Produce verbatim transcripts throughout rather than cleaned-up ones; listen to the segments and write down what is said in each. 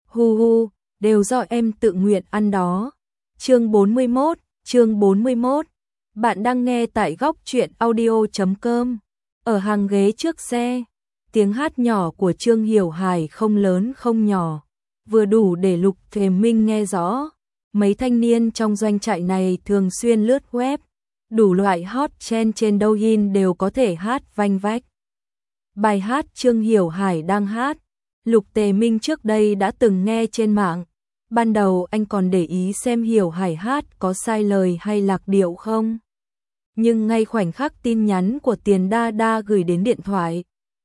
Hu hu, đều do em tự nguyện ăn đó. Chương bốn mươi mốt, chương bốn mươi mốt. Bạn đang nghe tại góc truyện audio chấm com. Ở hàng ghế trước xe, tiếng hát nhỏ của Trương Hiểu Hải không lớn không nhỏ, vừa đủ để Lục Thề Minh nghe rõ. Mấy thanh niên trong doanh trại này thường xuyên lướt web, đủ loại hot trend trên Douyin đều có thể hát vanh vách. Bài hát Trương Hiểu Hải đang hát, Lục Tề Minh trước đây đã từng nghe trên mạng. Ban đầu anh còn để ý xem Hiểu Hải hát có sai lời hay lạc điệu không. Nhưng ngay khoảnh khắc tin nhắn của Tiền Đa Đa gửi đến điện thoại,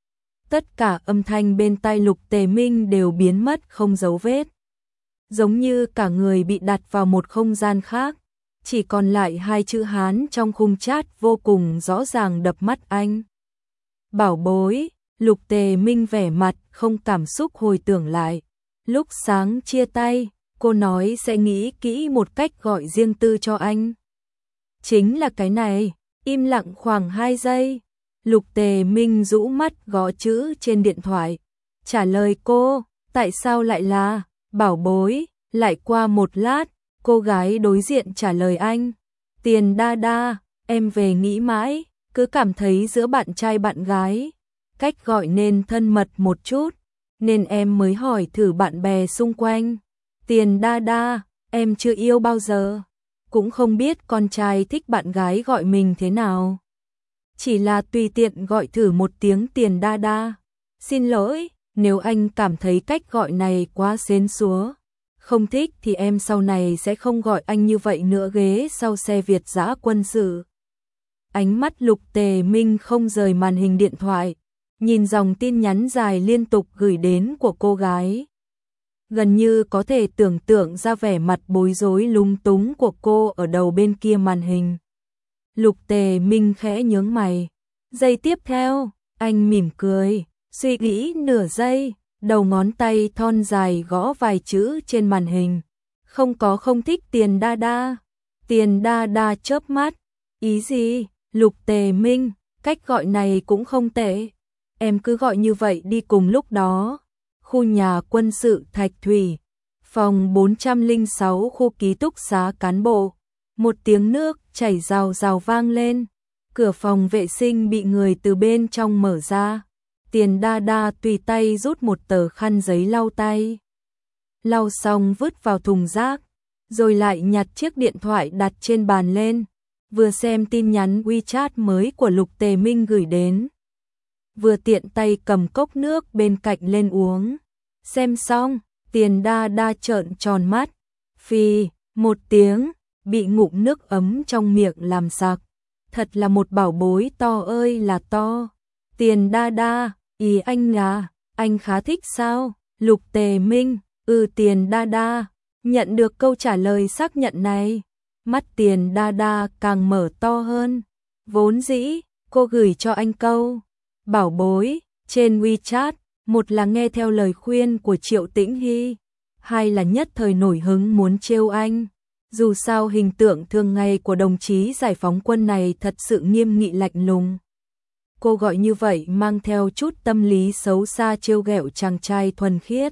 tất cả âm thanh bên tai Lục Tề Minh đều biến mất không dấu vết. Giống như cả người bị đặt vào một không gian khác, chỉ còn lại hai chữ Hán trong khung chat vô cùng rõ ràng đập mắt anh. Bảo bối, Lục Tề Minh vẻ mặt không cảm xúc hồi tưởng lại. Lúc sáng chia tay, cô nói sẽ nghĩ kỹ một cách gọi riêng tư cho anh. Chính là cái này, im lặng khoảng hai giây. Lục Tề Minh rũ mắt gõ chữ trên điện thoại. Trả lời cô, tại sao lại là, bảo bối, lại qua một lát, cô gái đối diện trả lời anh. Tiền Đa Đa, em về nghĩ mãi, cứ cảm thấy giữa bạn trai bạn gái, cách gọi nên thân mật một chút, nên em mới hỏi thử bạn bè xung quanh. Tiền Đa Đa, em chưa yêu bao giờ, cũng không biết con trai thích bạn gái gọi mình thế nào. Chỉ là tùy tiện gọi thử một tiếng Tiền Đa Đa. Xin lỗi, nếu anh cảm thấy cách gọi này quá xến xúa, không thích thì em sau này sẽ không gọi anh như vậy nữa. Ghế sau xe Việt dã quân sự. Ánh mắt Lục Tề Minh không rời màn hình điện thoại, nhìn dòng tin nhắn dài liên tục gửi đến của cô gái. Gần như có thể tưởng tượng ra vẻ mặt bối rối lúng túng của cô ở đầu bên kia màn hình. Lục Tề Minh khẽ nhướng mày. Giây tiếp theo, anh mỉm cười, suy nghĩ nửa giây, đầu ngón tay thon dài gõ vài chữ trên màn hình. Không có không thích Tiền Đa Đa. Tiền Đa Đa chớp mắt. Ý gì? Lục Tề Minh, cách gọi này cũng không tệ. Em cứ gọi như vậy đi. Cùng lúc đó, khu nhà quân sự Thạch Thủy, phòng bốn trăm lẻ sáu khu ký túc xá cán bộ. Một tiếng nước chảy rào rào vang lên. Cửa phòng vệ sinh bị người từ bên trong mở ra. Tiền Đa Đa tùy tay rút một tờ khăn giấy lau tay. Lau xong vứt vào thùng rác, rồi lại nhặt chiếc điện thoại đặt trên bàn lên. Vừa xem tin nhắn WeChat mới của Lục Tề Minh gửi đến, vừa tiện tay cầm cốc nước bên cạnh lên uống. Xem xong, Tiền Đa Đa trợn tròn mắt. Phì, một tiếng, bị ngụm nước ấm trong miệng làm sặc. Thật là một bảo bối to ơi là to. Tiền Đa Đa, ý anh là, anh khá thích sao? Lục Tề Minh, ừ. Tiền Đa Đa, nhận được câu trả lời xác nhận này, mắt Tiền Đa Đa càng mở to hơn. Vốn dĩ, cô gửi cho anh câu bảo bối trên WeChat, một là nghe theo lời khuyên của Triệu Tĩnh Hy, hai là nhất thời nổi hứng muốn trêu anh. Dù sao hình tượng thường ngày của đồng chí giải phóng quân này thật sự nghiêm nghị lạnh lùng. Cô gọi như vậy mang theo chút tâm lý xấu xa trêu ghẹo chàng trai thuần khiết.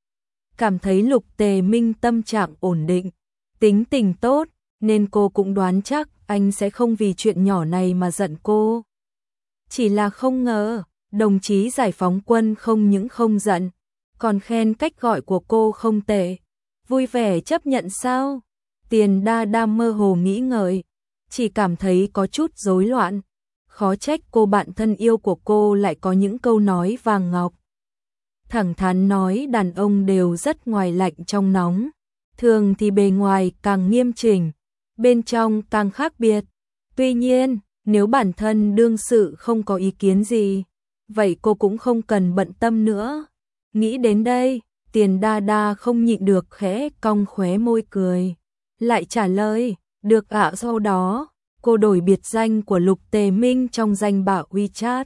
Cảm thấy Lục Tề Minh tâm trạng ổn định, tính tình tốt, nên cô cũng đoán chắc anh sẽ không vì chuyện nhỏ này mà giận cô. Chỉ là không ngờ, đồng chí giải phóng quân không những không giận, còn khen cách gọi của cô không tệ. Vui vẻ chấp nhận sao? Tiền Đa Đa mơ hồ nghĩ ngợi, chỉ cảm thấy có chút rối loạn. Khó trách cô bạn thân yêu của cô lại có những câu nói vàng ngọc. Thẳng thắn nói đàn ông đều rất ngoài lạnh trong nóng. Thường thì bề ngoài càng nghiêm chỉnh, bên trong càng khác biệt. Tuy nhiên, nếu bản thân đương sự không có ý kiến gì, vậy cô cũng không cần bận tâm nữa. Nghĩ đến đây, Tiền Đa Đa không nhịn được khẽ cong khóe môi cười. Lại trả lời, được ạ. Sau đó, cô đổi biệt danh của Lục Tề Minh trong danh bạ WeChat.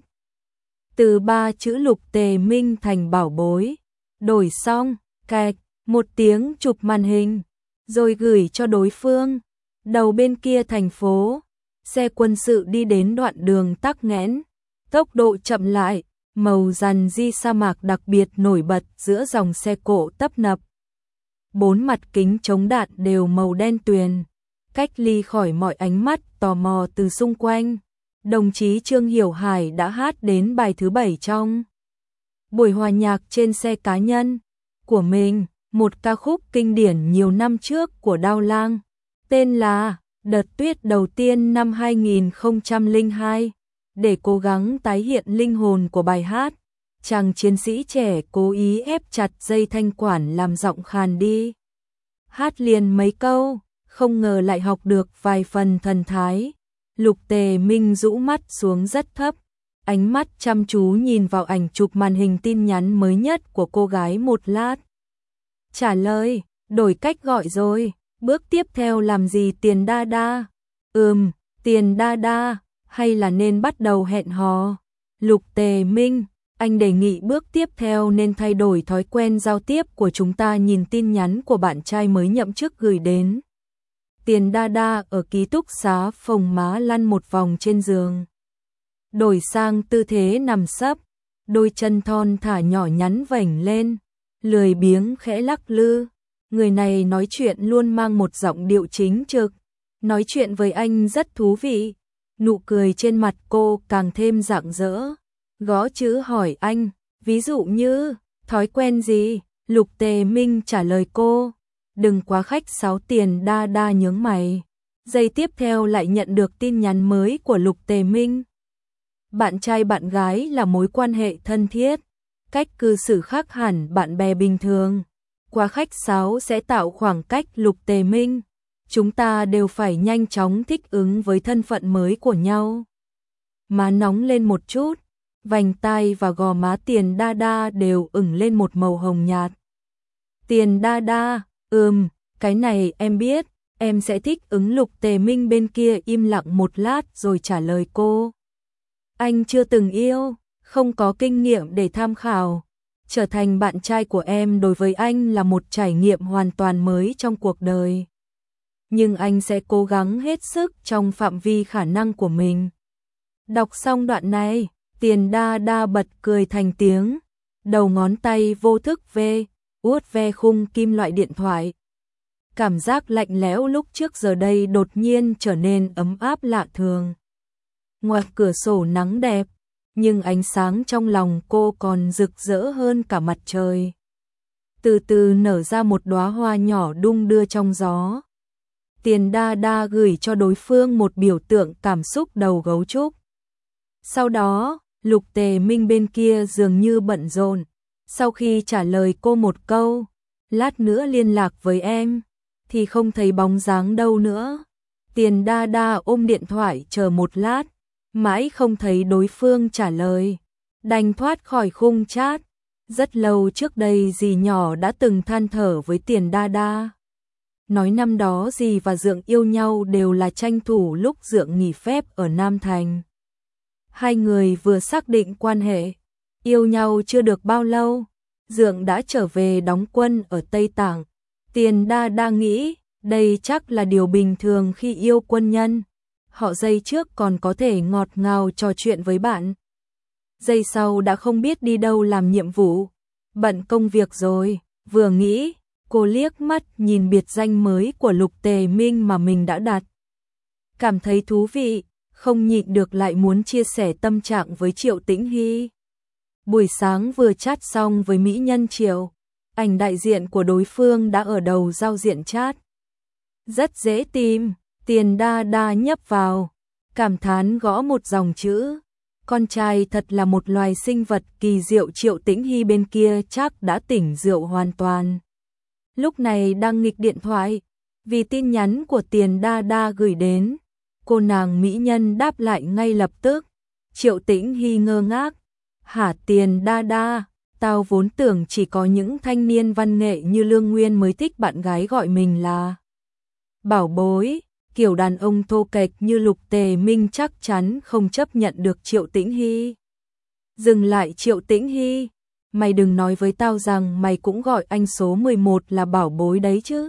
Từ ba chữ Lục Tề Minh thành bảo bối. Đổi xong, cạch, một tiếng chụp màn hình, rồi gửi cho đối phương. Đầu bên kia thành phố, xe quân sự đi đến đoạn đường tắc nghẽn, tốc độ chậm lại, màu rằn di sa mạc đặc biệt nổi bật giữa dòng xe cộ tấp nập, bốn mặt kính chống đạn đều màu đen tuyền, cách ly khỏi mọi ánh mắt tò mò từ xung quanh. Đồng chí Trương Hiểu Hải đã hát đến bài thứ bảy trong buổi hòa nhạc trên xe cá nhân của mình, một ca khúc kinh điển nhiều năm trước của Đao Lang, tên là Đợt Tuyết Đầu Tiên năm hai nghìn không trăm lẻ hai. Để cố gắng tái hiện linh hồn của bài hát, chàng chiến sĩ trẻ cố ý ép chặt dây thanh quản làm giọng khàn đi. Hát liền mấy câu, không ngờ lại học được vài phần thần thái. Lục Tề Minh rũ mắt xuống rất thấp, ánh mắt chăm chú nhìn vào ảnh chụp màn hình tin nhắn mới nhất của cô gái một lát. Trả lời, đổi cách gọi rồi, bước tiếp theo làm gì Tiền Đa Đa? Ừm, Tiền Đa Đa, hay là nên bắt đầu hẹn hò? Lục Tề Minh, anh đề nghị bước tiếp theo nên thay đổi thói quen giao tiếp của chúng ta. Nhìn tin nhắn của bạn trai mới nhậm chức gửi đến. Tiền Đa Đa ở ký túc xá phồng má lăn một vòng trên giường, đổi sang tư thế nằm sấp, đôi chân thon thả nhỏ nhắn vểnh lên, lười biếng khẽ lắc lư. Người này nói chuyện luôn mang một giọng điệu chính trực, nói chuyện với anh rất thú vị. Nụ cười trên mặt cô càng thêm rạng rỡ, gõ chữ hỏi anh, ví dụ như, thói quen gì? Lục Tề Minh trả lời cô, đừng quá khách sáo. Tiền Đa Đa nhướng mày. Giây tiếp theo lại nhận được tin nhắn mới của Lục Tề Minh. Bạn trai bạn gái là mối quan hệ thân thiết, cách cư xử khác hẳn bạn bè bình thường. Quá khách sáo sẽ tạo khoảng cách. Lục Tề Minh, chúng ta đều phải nhanh chóng thích ứng với thân phận mới của nhau. Má nóng lên một chút, vành tai và gò má Tiền Đa Đa đều ửng lên một màu hồng nhạt. Tiền Đa Đa, ừm, cái này em biết, em sẽ thích ứng. Lục Tề Minh bên kia im lặng một lát rồi trả lời cô. Anh chưa từng yêu, không có kinh nghiệm để tham khảo. Trở thành bạn trai của em đối với anh là một trải nghiệm hoàn toàn mới trong cuộc đời. Nhưng anh sẽ cố gắng hết sức trong phạm vi khả năng của mình. Đọc xong đoạn này, Tiền Đa Đa bật cười thành tiếng, đầu ngón tay vô thức ve, uốt ve khung kim loại điện thoại. Cảm giác lạnh lẽo lúc trước giờ đây đột nhiên trở nên ấm áp lạ thường. Ngoài cửa sổ nắng đẹp, nhưng ánh sáng trong lòng cô còn rực rỡ hơn cả mặt trời. Từ từ nở ra một đóa hoa nhỏ đung đưa trong gió. Tiền Đa Đa gửi cho đối phương một biểu tượng cảm xúc đầu gấu trúc. Sau đó, Lục Tề Minh bên kia dường như bận rộn. Sau khi trả lời cô một câu, lát nữa liên lạc với em, thì không thấy bóng dáng đâu nữa. Tiền Đa Đa ôm điện thoại chờ một lát, mãi không thấy đối phương trả lời, đành thoát khỏi khung chat. Rất lâu trước đây dì nhỏ đã từng than thở với Tiền Đa Đa, nói năm đó dì và Dượng yêu nhau đều là tranh thủ lúc Dượng nghỉ phép ở Nam Thành. Hai người vừa xác định quan hệ, yêu nhau chưa được bao lâu, Dượng đã trở về đóng quân ở Tây Tạng. Tiền Đa Đa nghĩ, đây chắc là điều bình thường khi yêu quân nhân. Họ giây trước còn có thể ngọt ngào trò chuyện với bạn, giây sau đã không biết đi đâu làm nhiệm vụ, bận công việc rồi. Vừa nghĩ, cô liếc mắt nhìn biệt danh mới của Lục Tề Minh mà mình đã đặt. Cảm thấy thú vị, không nhịn được lại muốn chia sẻ tâm trạng với Triệu Tĩnh Hy. Buổi sáng vừa chat xong với mỹ nhân Triệu, ảnh đại diện của đối phương đã ở đầu giao diện chat. Rất dễ tìm. Tiền Đa Đa nhấp vào, cảm thán gõ một dòng chữ. Con trai thật là một loài sinh vật kỳ diệu. Triệu Tĩnh Hy bên kia chắc đã tỉnh rượu hoàn toàn. Lúc này đang nghịch điện thoại, vì tin nhắn của Tiền Đa Đa gửi đến. Cô nàng mỹ nhân đáp lại ngay lập tức. Triệu Tĩnh Hy ngơ ngác. Hả Tiền Đa Đa, tao vốn tưởng chỉ có những thanh niên văn nghệ như Lương Nguyên mới thích bạn gái gọi mình là bảo bối. Kiểu đàn ông thô kệch như Lục Tề Minh chắc chắn không chấp nhận được Triệu Tĩnh Hy. Dừng lại Triệu Tĩnh Hy, mày đừng nói với tao rằng mày cũng gọi anh số mười một là bảo bối đấy chứ.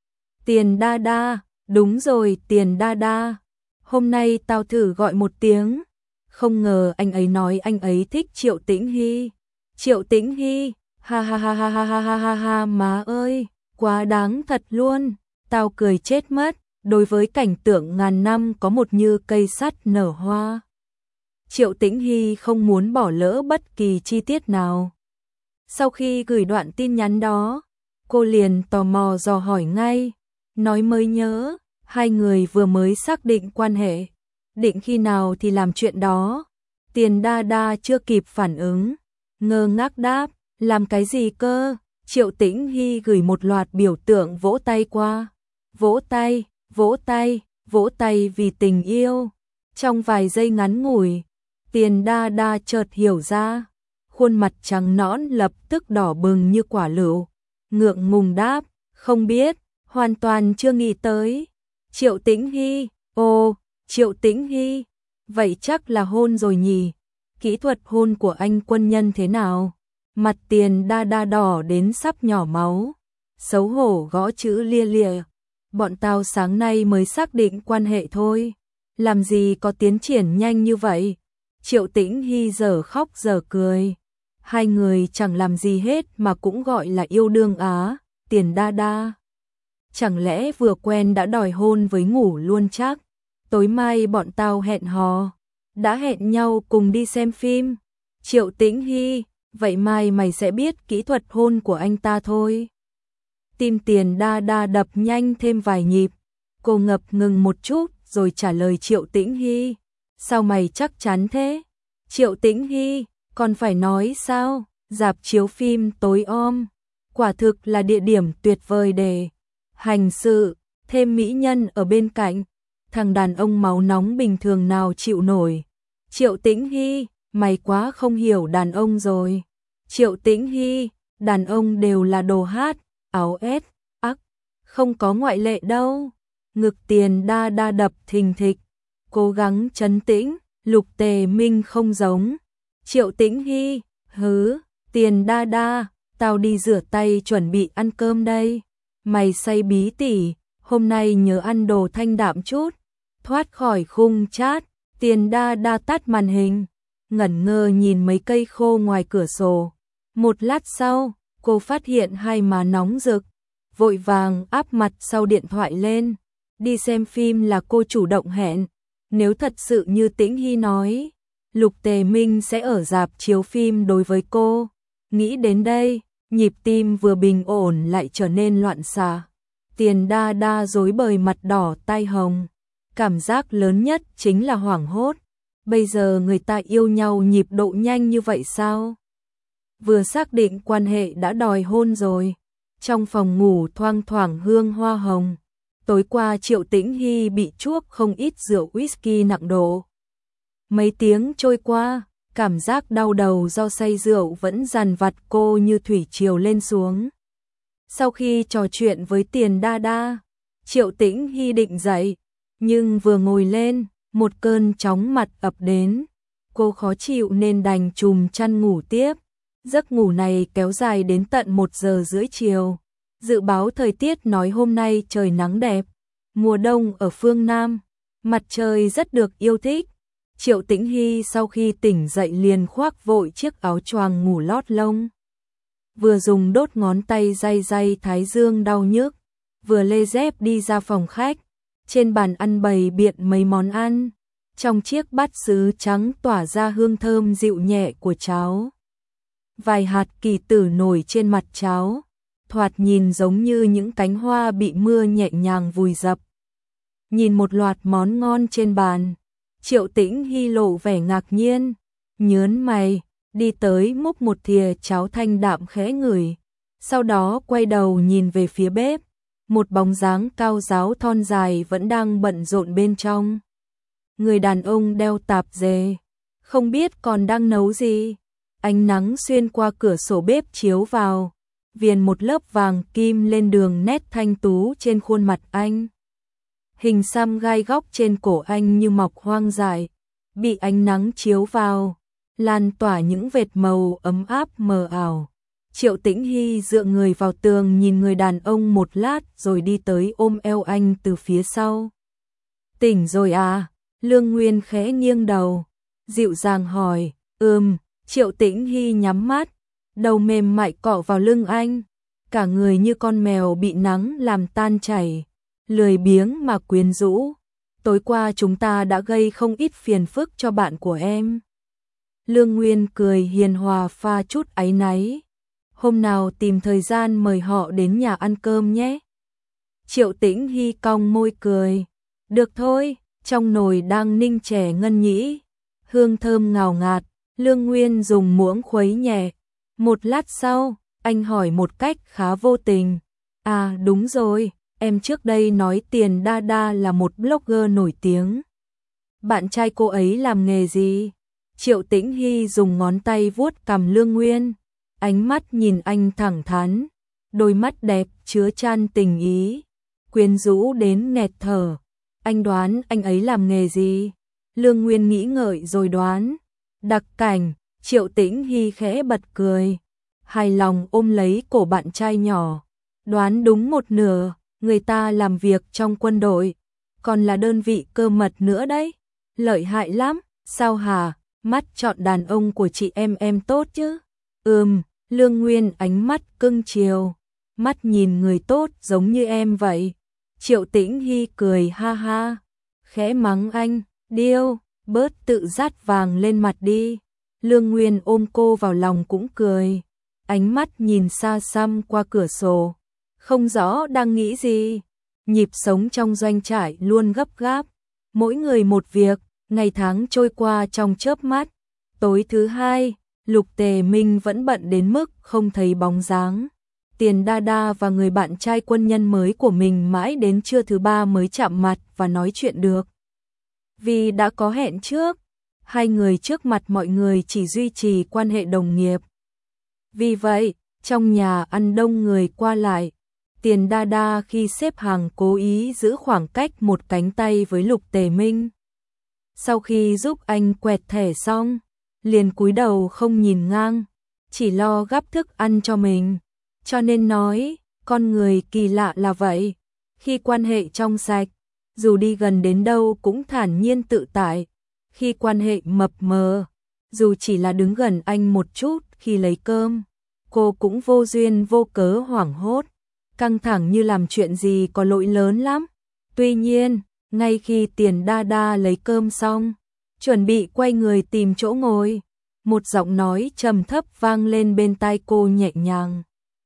Tiền Đa Đa, đúng rồi Tiền Đa Đa, hôm nay tao thử gọi một tiếng, không ngờ anh ấy nói anh ấy thích Triệu Tĩnh Hy. Triệu Tĩnh Hy, ha ha ha ha ha ha ha ha má ơi, Quá đáng thật luôn, tao cười chết mất, đối với cảnh tượng ngàn năm có một như cây sắt nở hoa. Triệu Tĩnh Hy không muốn bỏ lỡ bất kỳ chi tiết nào. Sau khi gửi đoạn tin nhắn đó, cô liền tò mò dò hỏi ngay, nói mới nhớ, hai người vừa mới xác định quan hệ, định khi nào thì làm chuyện đó. Tiền Đa Đa chưa kịp phản ứng, ngơ ngác đáp, làm cái gì cơ? Triệu Tĩnh Hy gửi một loạt biểu tượng vỗ tay qua. Vỗ tay, vỗ tay, vỗ tay vì tình yêu. Trong vài giây ngắn ngủi, Tiền Đa Đa chợt hiểu ra, khuôn mặt trắng nõn lập tức đỏ bừng như quả lựu, ngượng ngùng đáp, không biết, hoàn toàn chưa nghĩ tới. Triệu Tĩnh Hy, ồ, Triệu Tĩnh Hy, vậy chắc là hôn rồi nhỉ? Kỹ thuật hôn của anh quân nhân thế nào? Mặt Tiền Đa Đa đỏ đến sắp nhỏ máu, xấu hổ gõ chữ lia lịa. Bọn tao sáng nay mới xác định quan hệ thôi, làm gì có tiến triển nhanh như vậy? Triệu Tĩnh Hy giờ khóc giờ cười, hai người chẳng làm gì hết mà cũng gọi là yêu đương á. Tiền Đa Đa, chẳng lẽ vừa quen đã đòi hôn với ngủ luôn chắc? Tối mai bọn tao hẹn hò, đã hẹn nhau cùng đi xem phim. Triệu Tĩnh Hy, vậy mai mày sẽ biết kỹ thuật hôn của anh ta thôi. Tim Tiền Đa Đa đập nhanh thêm vài nhịp, cô ngập ngừng một chút rồi trả lời Triệu Tĩnh Hy, sao mày chắc chắn thế? Triệu Tĩnh Hy, còn phải nói sao? Rạp chiếu phim tối om, quả thực là địa điểm tuyệt vời để hành sự, thêm mỹ nhân ở bên cạnh, thằng đàn ông máu nóng bình thường nào chịu nổi. Triệu Tĩnh Hy, mày quá không hiểu đàn ông rồi. Triệu Tĩnh Hy, đàn ông đều là đồ hát, áo ét, ắc, không có ngoại lệ đâu. Ngực Tiền Đa Đa đập thình thịch, cố gắng trấn tĩnh, Lục Tề Minh không giống. Triệu Tĩnh Hy, hứ, Tiền Đa Đa, tao đi rửa tay chuẩn bị ăn cơm đây. Mày say bí tỉ, hôm nay nhớ ăn đồ thanh đạm chút. Thoát khỏi khung chat, Tiền Đa Đa tắt màn hình, ngẩn ngơ nhìn mấy cây khô ngoài cửa sổ. Một lát sau, cô phát hiện hai má nóng rực, vội vàng áp mặt sau điện thoại lên. Đi xem phim là cô chủ động hẹn, nếu thật sự như Tĩnh Hy nói, Lục Tề Minh sẽ ở rạp chiếu phim đối với cô. Nghĩ đến đây, nhịp tim vừa bình ổn lại trở nên loạn xạ. Tiền Đa Đa rối bời mặt đỏ tai hồng, cảm giác lớn nhất chính là hoảng hốt. Bây giờ người ta yêu nhau nhịp độ nhanh như vậy sao? Vừa xác định quan hệ đã đòi hôn rồi. Trong phòng ngủ thoang thoảng hương hoa hồng. Tối qua Triệu Tĩnh Hy bị chuốc không ít rượu whisky nặng độ. Mấy tiếng trôi qua, cảm giác đau đầu do say rượu vẫn dằn vặt cô như thủy triều lên xuống. Sau khi trò chuyện với Tiền Đa Đa, Triệu Tĩnh Hy định dậy, nhưng vừa ngồi lên, một cơn chóng mặt ập đến. Cô khó chịu nên đành trùm chăn ngủ tiếp. Giấc ngủ này kéo dài đến tận một giờ rưỡi chiều. Dự báo thời tiết nói hôm nay trời nắng đẹp. Mùa đông ở phương Nam, mặt trời rất được yêu thích. Triệu Tĩnh Hy sau khi tỉnh dậy liền khoác vội chiếc áo choàng ngủ lót lông. Vừa dùng đốt ngón tay day day thái dương đau nhức, vừa lê dép đi ra phòng khách. Trên bàn ăn bày biện mấy món ăn, trong chiếc bát sứ trắng tỏa ra hương thơm dịu nhẹ của cháo. Vài hạt kỳ tử nổi trên mặt cháo, thoạt nhìn giống như những cánh hoa bị mưa nhẹ nhàng vùi dập. Nhìn một loạt món ngon trên bàn, Triệu Tĩnh Hy lộ vẻ ngạc nhiên, nhớn mày, đi tới múc một thìa cháo thanh đạm khẽ ngửi, sau đó quay đầu nhìn về phía bếp, một bóng dáng cao ráo thon dài vẫn đang bận rộn bên trong. Người đàn ông đeo tạp dề, không biết còn đang nấu gì. Ánh nắng xuyên qua cửa sổ bếp chiếu vào, viền một lớp vàng kim lên đường nét thanh tú trên khuôn mặt anh. Hình xăm gai góc trên cổ anh như mọc hoang dại, bị ánh nắng chiếu vào, lan tỏa những vệt màu ấm áp mờ ảo. Triệu Tĩnh Hy dựa người vào tường nhìn người đàn ông một lát rồi đi tới ôm eo anh từ phía sau. Tỉnh rồi à? Lương Nguyên khẽ nghiêng đầu, dịu dàng hỏi. Ừm. Triệu Tĩnh Hy nhắm mắt, đầu mềm mại cọ vào lưng anh. cả người như con mèo bị nắng làm tan chảy, lười biếng mà quyến rũ. Tối qua chúng ta đã gây không ít phiền phức cho bạn của em. Lương Nguyên cười hiền hòa pha chút áy náy. Hôm nào tìm thời gian mời họ đến nhà ăn cơm nhé. Triệu Tĩnh Hy cong môi cười. Được thôi, trong nồi đang ninh chè ngân nhĩ. Hương thơm ngào ngạt, Lương Nguyên dùng muỗng khuấy nhẹ. Một lát sau, anh hỏi một cách khá vô tình. À đúng rồi, em trước đây nói Tiền Đa Đa là một blogger nổi tiếng. Bạn trai cô ấy làm nghề gì? Triệu Tĩnh Hy dùng ngón tay vuốt cằm Lương Nguyên. Ánh mắt nhìn anh thẳng thắn. Đôi mắt đẹp chứa chan tình ý. Quyến rũ đến nghẹt thở. Anh đoán anh ấy làm nghề gì? Lương Nguyên nghĩ ngợi rồi đoán. Đặc cảnh. Triệu Tĩnh Hy khẽ bật cười. Hài lòng ôm lấy cổ bạn trai nhỏ. Đoán đúng một nửa. Người ta làm việc trong quân đội. Còn là đơn vị cơ mật nữa đấy. Lợi hại lắm. Sao hả? Mắt chọn đàn ông của chị em em tốt chứ? Ừm. Lương Nguyên ánh mắt cưng chiều. Mắt nhìn người tốt giống như em vậy. Triệu Tĩnh Hy cười ha ha. Khẽ mắng anh. Điêu, bớt tự dát vàng lên mặt đi. Lương Nguyên ôm cô vào lòng cũng cười. Ánh mắt nhìn xa xăm qua cửa sổ. Không rõ đang nghĩ gì. Nhịp sống trong doanh trại luôn gấp gáp. Mỗi người một việc, ngày tháng trôi qua trong chớp mắt. Tối thứ hai, Lục Tề Minh vẫn bận đến mức không thấy bóng dáng. Tiền Đa Đa và người bạn trai quân nhân mới của mình mãi đến trưa thứ ba mới chạm mặt và nói chuyện được. Vì đã có hẹn trước, hai người trước mặt mọi người chỉ duy trì quan hệ đồng nghiệp. Vì vậy, trong nhà ăn đông người qua lại, Tiền Đa Đa khi xếp hàng cố ý giữ khoảng cách một cánh tay với Lục Tề Minh. Sau khi giúp anh quẹt thẻ xong, liền cúi đầu không nhìn ngang, chỉ lo gắp thức ăn cho mình. Cho nên nói, con người kỳ lạ là vậy. Khi quan hệ trong sạch, dù đi gần đến đâu cũng thản nhiên tự tại. Khi quan hệ mập mờ, dù chỉ là đứng gần anh một chút khi lấy cơm, cô cũng vô duyên vô cớ hoảng hốt, căng thẳng như làm chuyện gì có lỗi lớn lắm. Tuy nhiên, ngay khi Tiền Đa Đa lấy cơm xong, chuẩn bị quay người tìm chỗ ngồi, một giọng nói trầm thấp vang lên bên tai cô nhẹ nhàng.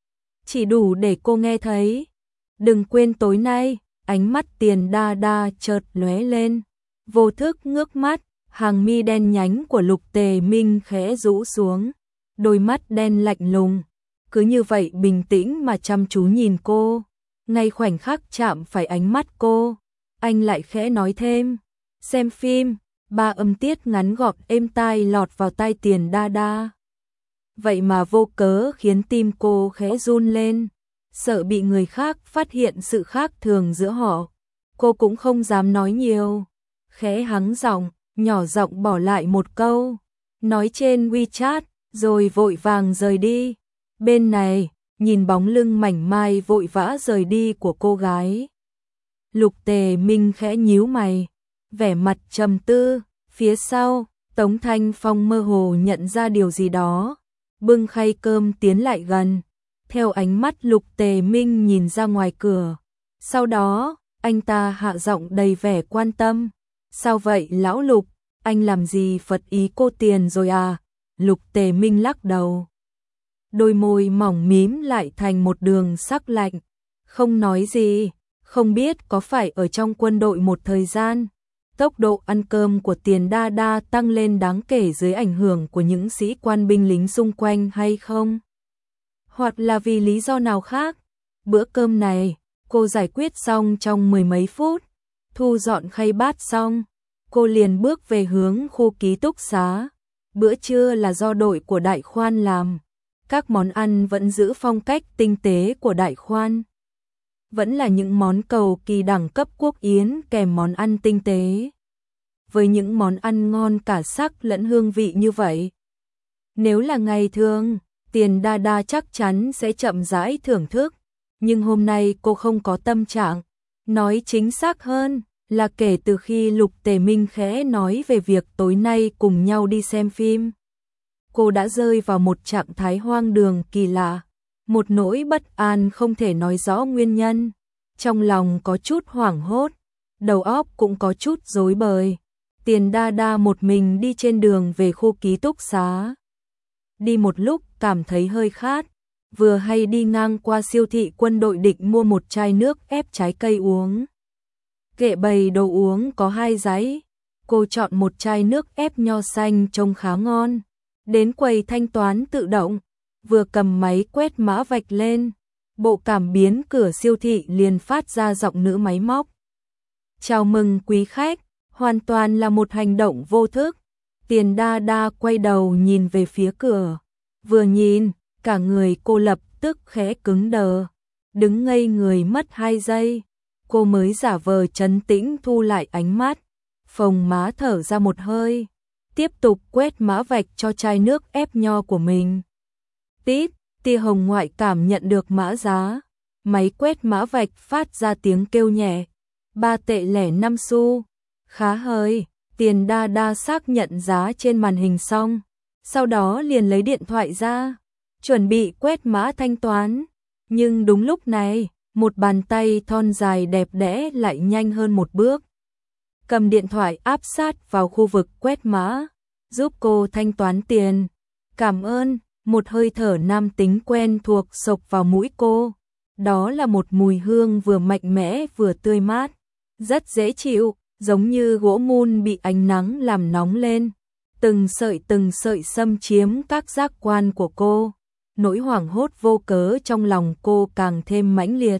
Chỉ đủ để cô nghe thấy. Đừng quên tối nay. Ánh mắt Tiền Đa Đa chợt lóe lên, vô thức ngước mắt, hàng mi đen nhánh của Lục Tề Minh khẽ rũ xuống, đôi mắt đen lạnh lùng, cứ như vậy bình tĩnh mà chăm chú nhìn cô. Ngay khoảnh khắc chạm phải ánh mắt cô, anh lại khẽ nói thêm, xem phim. Ba âm tiết ngắn gọn êm tai lọt vào tai Tiền Đa Đa. Vậy mà vô cớ khiến tim cô khẽ run lên. Sợ bị người khác phát hiện sự khác thường giữa họ. Cô cũng không dám nói nhiều. Khẽ hắng giọng, nhỏ giọng bỏ lại một câu. Nói trên WeChat, rồi vội vàng rời đi. Bên này, nhìn bóng lưng mảnh mai vội vã rời đi của cô gái. Lục Tề Minh khẽ nhíu mày, vẻ mặt trầm tư. Phía sau, Tống Thanh Phong mơ hồ nhận ra điều gì đó. Bưng khay cơm tiến lại gần. Theo ánh mắt Lục Tề Minh nhìn ra ngoài cửa. Sau đó, anh ta hạ giọng đầy vẻ quan tâm. Sao vậy lão Lục, anh làm gì phật ý cô Tiền rồi à? Lục Tề Minh lắc đầu. Đôi môi mỏng mím lại thành một đường sắc lạnh. Không nói gì, không biết có phải ở trong quân đội một thời gian, tốc độ ăn cơm của Tiền Đa Đa tăng lên đáng kể dưới ảnh hưởng của những sĩ quan binh lính xung quanh hay không? Hoặc là vì lý do nào khác. Bữa cơm này, cô giải quyết xong trong mười mấy phút, thu dọn khay bát xong, cô liền bước về hướng khu ký túc xá. Bữa trưa là do đội của Đại Khoan làm, các món ăn vẫn giữ phong cách tinh tế của Đại Khoan. Vẫn là những món cầu kỳ đẳng cấp quốc yến kèm món ăn tinh tế. Với những món ăn ngon cả sắc lẫn hương vị như vậy. Nếu là ngày thường, Tiền Đa Đa chắc chắn sẽ chậm rãi thưởng thức, nhưng hôm nay cô không có tâm trạng. Nói chính xác hơn là kể từ khi Lục Tề Minh khẽ nói về việc tối nay cùng nhau đi xem phim, cô đã rơi vào một trạng thái hoang đường kỳ lạ. một nỗi bất an không thể nói rõ nguyên nhân, trong lòng có chút hoảng hốt, đầu óc cũng có chút rối bời. Tiền Đa Đa một mình đi trên đường về khu ký túc xá. Đi một lúc cảm thấy hơi khát, vừa hay đi ngang qua siêu thị Quân đội định mua một chai nước ép trái cây uống. Kệ bày đồ uống có hai giấy, cô chọn một chai nước ép nho xanh trông khá ngon. Đến quầy thanh toán tự động, vừa cầm máy quét mã vạch lên, bộ cảm biến cửa siêu thị liền phát ra giọng nữ máy móc. Chào mừng quý khách, hoàn toàn là một hành động vô thức. Tiền Đa Đa quay đầu nhìn về phía cửa, vừa nhìn, cả người cô lập tức khẽ cứng đờ, đứng ngây người mất hai giây, cô mới giả vờ trấn tĩnh thu lại ánh mắt, phồng má thở ra một hơi, tiếp tục quét mã vạch cho chai nước ép nho của mình. Tít, tia hồng ngoại cảm nhận được mã giá, máy quét mã vạch phát ra tiếng kêu nhẹ, ba tệ lẻ năm xu, khá hơi. Tiền Đa Đa xác nhận giá trên màn hình xong, sau đó liền lấy điện thoại ra, chuẩn bị quét mã thanh toán. Nhưng đúng lúc này, một bàn tay thon dài đẹp đẽ lại nhanh hơn một bước, cầm điện thoại áp sát vào khu vực quét mã, giúp cô thanh toán tiền. Cảm ơn, một hơi thở nam tính quen thuộc xộc vào mũi cô. Đó là một mùi hương vừa mạnh mẽ vừa tươi mát, rất dễ chịu, giống như gỗ mun bị ánh nắng làm nóng lên. Từng sợi từng sợi xâm chiếm các giác quan của cô. Nỗi hoảng hốt vô cớ trong lòng cô càng thêm mãnh liệt.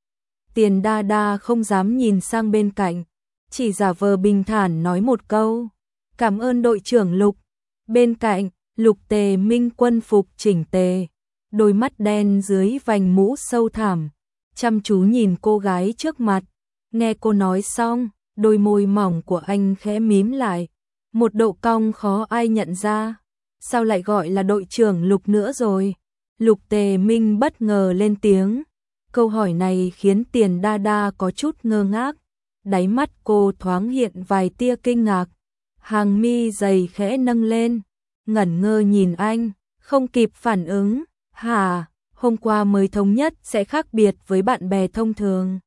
Tiền Đa Đa không dám nhìn sang bên cạnh, chỉ giả vờ bình thản nói một câu. Cảm ơn đội trưởng Lục. Bên cạnh, Lục Tề Minh quân phục chỉnh tề, đôi mắt đen dưới vành mũ sâu thẳm, chăm chú nhìn cô gái trước mặt. Nghe cô nói xong, đôi môi mỏng của anh khẽ mím lại, một độ cong khó ai nhận ra. Sao lại gọi là đội trưởng Lục nữa rồi? Lục Tề Minh bất ngờ lên tiếng. Câu hỏi này khiến Tiền Đa Đa có chút ngơ ngác, đáy mắt cô thoáng hiện vài tia kinh ngạc, hàng mi dày khẽ nâng lên, ngẩn ngơ nhìn anh, không kịp phản ứng. Hả, hôm qua mới thống nhất sẽ khác biệt với bạn bè thông thường,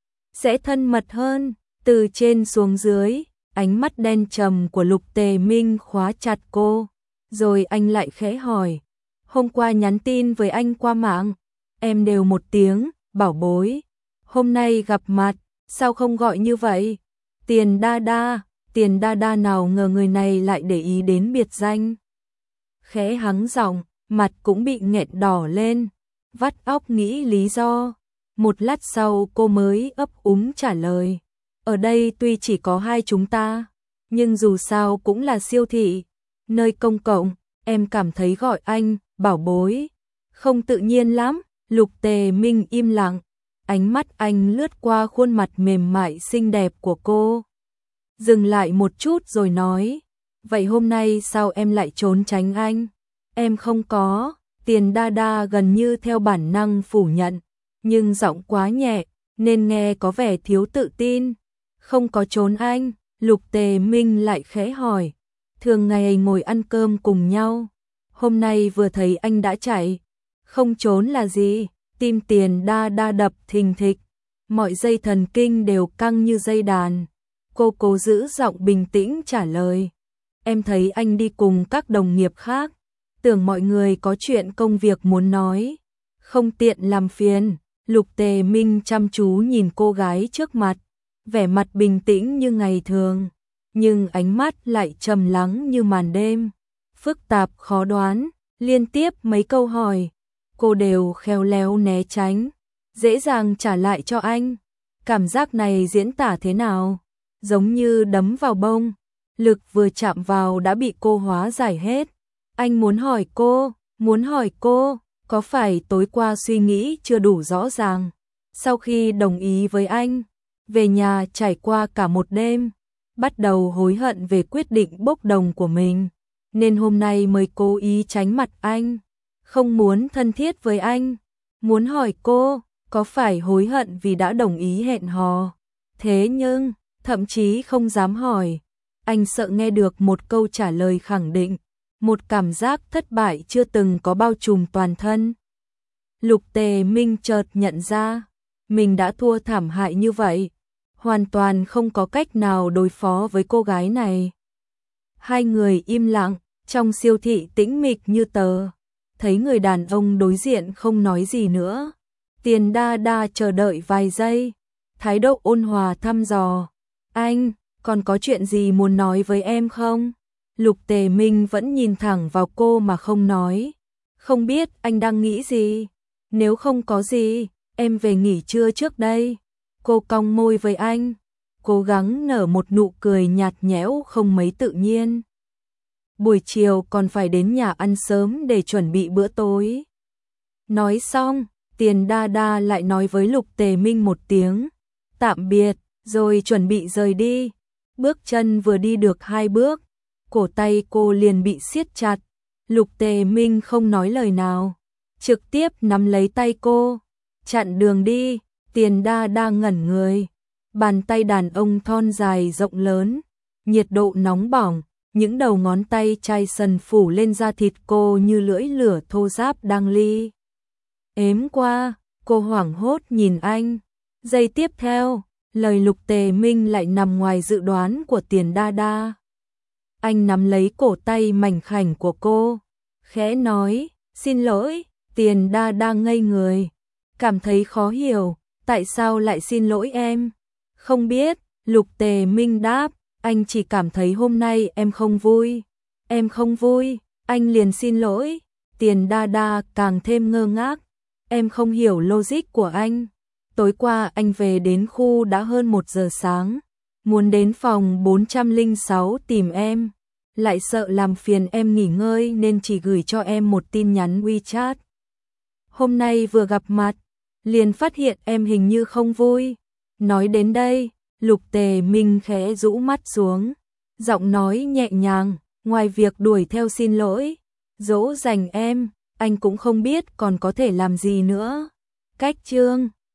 sẽ thân mật hơn. Từ trên xuống dưới, ánh mắt đen trầm của Lục Tề Minh khóa chặt cô, rồi anh lại khẽ hỏi. Hôm qua nhắn tin với anh qua mạng, em đều một tiếng, bảo bối. Hôm nay gặp mặt, sao không gọi như vậy? Tiền Đa Đa, Tiền Đa Đa nào ngờ người này lại để ý đến biệt danh. Khẽ hắng giọng, mặt cũng bị nghẹn đỏ lên, vắt óc nghĩ lý do. Một lát sau cô mới ấp úng trả lời. Ở đây tuy chỉ có hai chúng ta, nhưng dù sao cũng là siêu thị, nơi công cộng, em cảm thấy gọi anh, bảo bối, không tự nhiên lắm. Lục Tề Minh im lặng, ánh mắt anh lướt qua khuôn mặt mềm mại xinh đẹp của cô. Dừng lại một chút rồi nói, vậy hôm nay sao em lại trốn tránh anh? Em không có. Tiền Đa Đa gần như theo bản năng phủ nhận, nhưng giọng quá nhẹ, nên nghe có vẻ thiếu tự tin. Không có trốn anh. Lục Tề Minh lại khẽ hỏi, thường ngày ngồi ăn cơm cùng nhau, hôm nay vừa thấy anh đã chạy. Không trốn là gì? Tim Tiền Đa Đa đập thình thịch, mọi dây thần kinh đều căng như dây đàn. Cô cố giữ giọng bình tĩnh trả lời, em thấy anh đi cùng các đồng nghiệp khác, tưởng mọi người có chuyện công việc muốn nói, không tiện làm phiền. Lục Tề Minh chăm chú nhìn cô gái trước mặt, vẻ mặt bình tĩnh như ngày thường, nhưng ánh mắt lại trầm lắng như màn đêm, phức tạp khó đoán. Liên tiếp mấy câu hỏi, cô đều khéo léo né tránh, dễ dàng trả lại cho anh. Cảm giác này diễn tả thế nào? Giống như đấm vào bông, lực vừa chạm vào đã bị cô hóa giải hết. Anh muốn hỏi cô, muốn hỏi cô, có phải tối qua suy nghĩ chưa đủ rõ ràng? Sau khi đồng ý với anh, về nhà trải qua cả một đêm, bắt đầu hối hận về quyết định bốc đồng của mình, nên hôm nay mới cố ý tránh mặt anh, không muốn thân thiết với anh. Muốn hỏi cô, có phải hối hận vì đã đồng ý hẹn hò? Thế nhưng, thậm chí không dám hỏi, anh sợ nghe được một câu trả lời khẳng định, một cảm giác thất bại chưa từng có bao trùm toàn thân. Lục Tề Minh chợt nhận ra, mình đã thua thảm hại như vậy, hoàn toàn không có cách nào đối phó với cô gái này. Hai người im lặng, trong siêu thị tĩnh mịch như tờ, thấy người đàn ông đối diện không nói gì nữa. Tiền Đa Đa chờ đợi vài giây, thái độ ôn hòa thăm dò. Anh, còn có chuyện gì muốn nói với em không? Lục Tề Minh vẫn nhìn thẳng vào cô mà không nói. Không biết anh đang nghĩ gì? Nếu không có gì, em về nghỉ trưa trước đây. Cô cong môi với anh, cố gắng nở một nụ cười nhạt nhẽo không mấy tự nhiên. Buổi chiều còn phải đến nhà ăn sớm để chuẩn bị bữa tối. Nói xong, Tiền Đa Đa lại nói với Lục Tề Minh một tiếng tạm biệt, rồi chuẩn bị rời đi. Bước chân vừa đi được hai bước, cổ tay cô liền bị siết chặt. Lục Tề Minh không nói lời nào, trực tiếp nắm lấy tay cô, chặn đường đi. Tiền Đa Đa ngẩn người, bàn tay đàn ông thon dài rộng lớn, nhiệt độ nóng bỏng, những đầu ngón tay chai sần phủ lên da thịt cô như lưỡi lửa thô ráp đang li ếm qua. Cô hoảng hốt nhìn anh. Giây tiếp theo, lời Lục Tề Minh lại nằm ngoài dự đoán của Tiền Đa Đa. Anh nắm lấy cổ tay mảnh khảnh của cô, khẽ nói, xin lỗi. Tiền Đa Đa ngây người, cảm thấy khó hiểu, tại sao lại xin lỗi em? Không biết, Lục Tề Minh đáp, anh chỉ cảm thấy hôm nay em không vui. Em không vui, anh liền xin lỗi. Tiền Đa Đa càng thêm ngơ ngác, em không hiểu logic của anh. Tối qua anh về đến khu đã hơn một giờ sáng, muốn đến phòng bốn trăm lẻ sáu tìm em, lại sợ làm phiền em nghỉ ngơi nên chỉ gửi cho em một tin nhắn WeChat. Hôm nay vừa gặp mặt, liền phát hiện em hình như không vui. Nói đến đây, Lục Tề Minh khẽ rũ mắt xuống, giọng nói nhẹ nhàng, ngoài việc đuổi theo xin lỗi, dỗ dành em, anh cũng không biết còn có thể làm gì nữa. Cách chương